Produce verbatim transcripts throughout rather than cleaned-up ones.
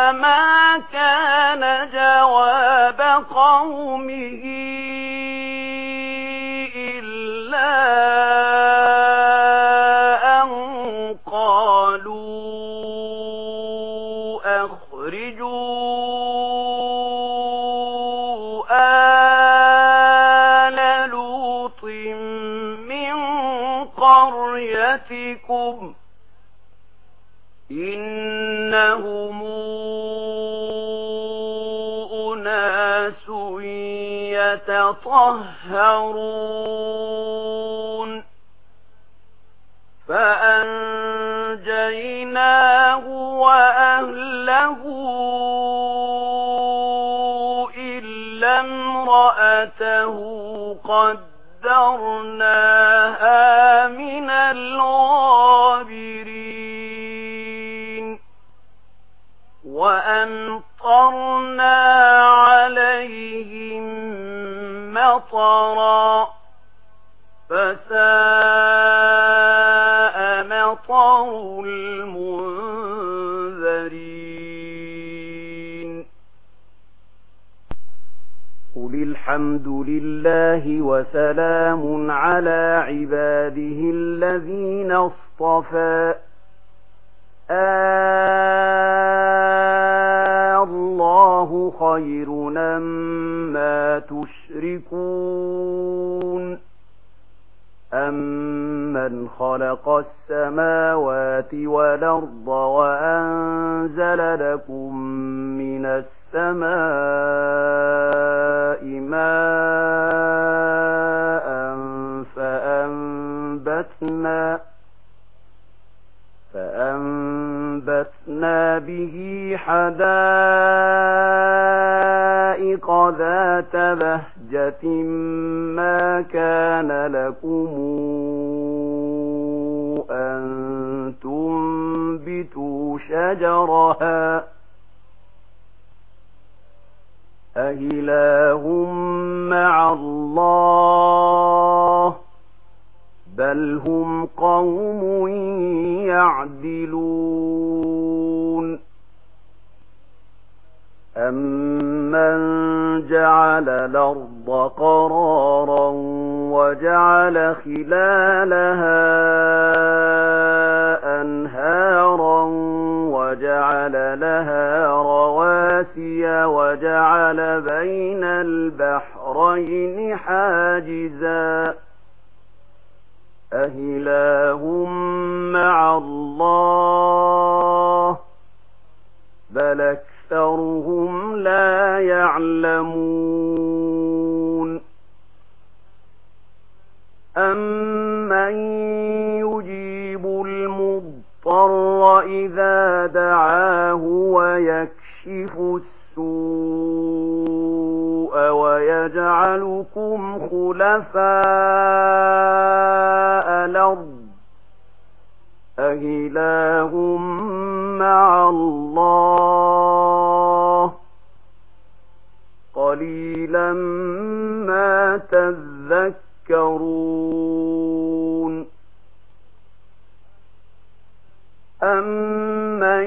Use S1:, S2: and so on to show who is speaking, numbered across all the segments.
S1: فما كان جواب قومه إلا أن قالوا أخرجوا آل لوط من قريتكم إنهم أناس يتطهرون فأنجيناه وأهله إلا امرأته قدرناها من الغابرين وأمطرنا عليهم مطرا فساء مطر المنذرين قل الحمد لله وسلام على عباده الذين اصطفى الله خير أما تشركون أمن خلق السماوات والأرض وأنزل لكم من السماء ماء فأنبتنا فأنبتنا به حدائق ذات بهجة ما كان لكم أن تنبتوا شجرها أإله مع الله بل هم قوم يعدلون أمن جعل الأرض قرارا وجعل خلالها أنهارا وجعل لها رواسي وجعل بين البحرين حاجزا أإله مع الله بل أكثرهم لا يعلمون أمن يجيب المضطر إذا دعاه ويكشف السوء ويجعلكم خلفاء الأرض أإله مع الله قليلا ما تذكرون أمن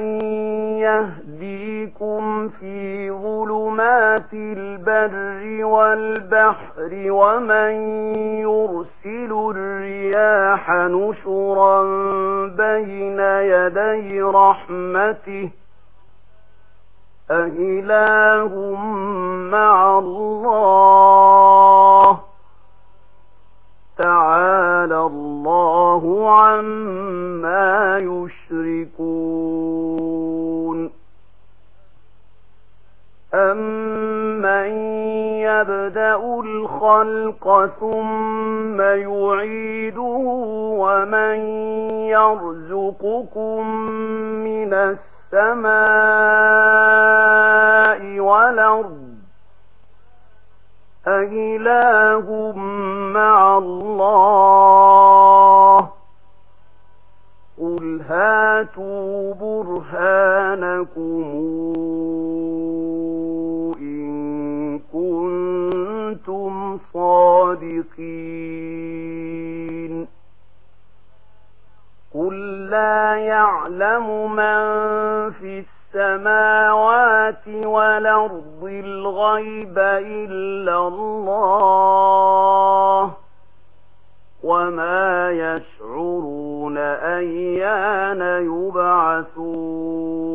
S1: يهديكم في ظلمات البر والبحر ومن يرسل الرياح نشرا بين يدي رحمته أإله مع الله تعالى الله عما يشركون أمن يبدأ الخلق ثم يعيده ومن يرزقكم من السماء والأرض أإله مع الله قل هاتوا برهانكم إن كنتم صادقين قل لا يعلم من في السماوات السماوات والأرض الغيب إلا الله وما يشعرون أيان يبعثون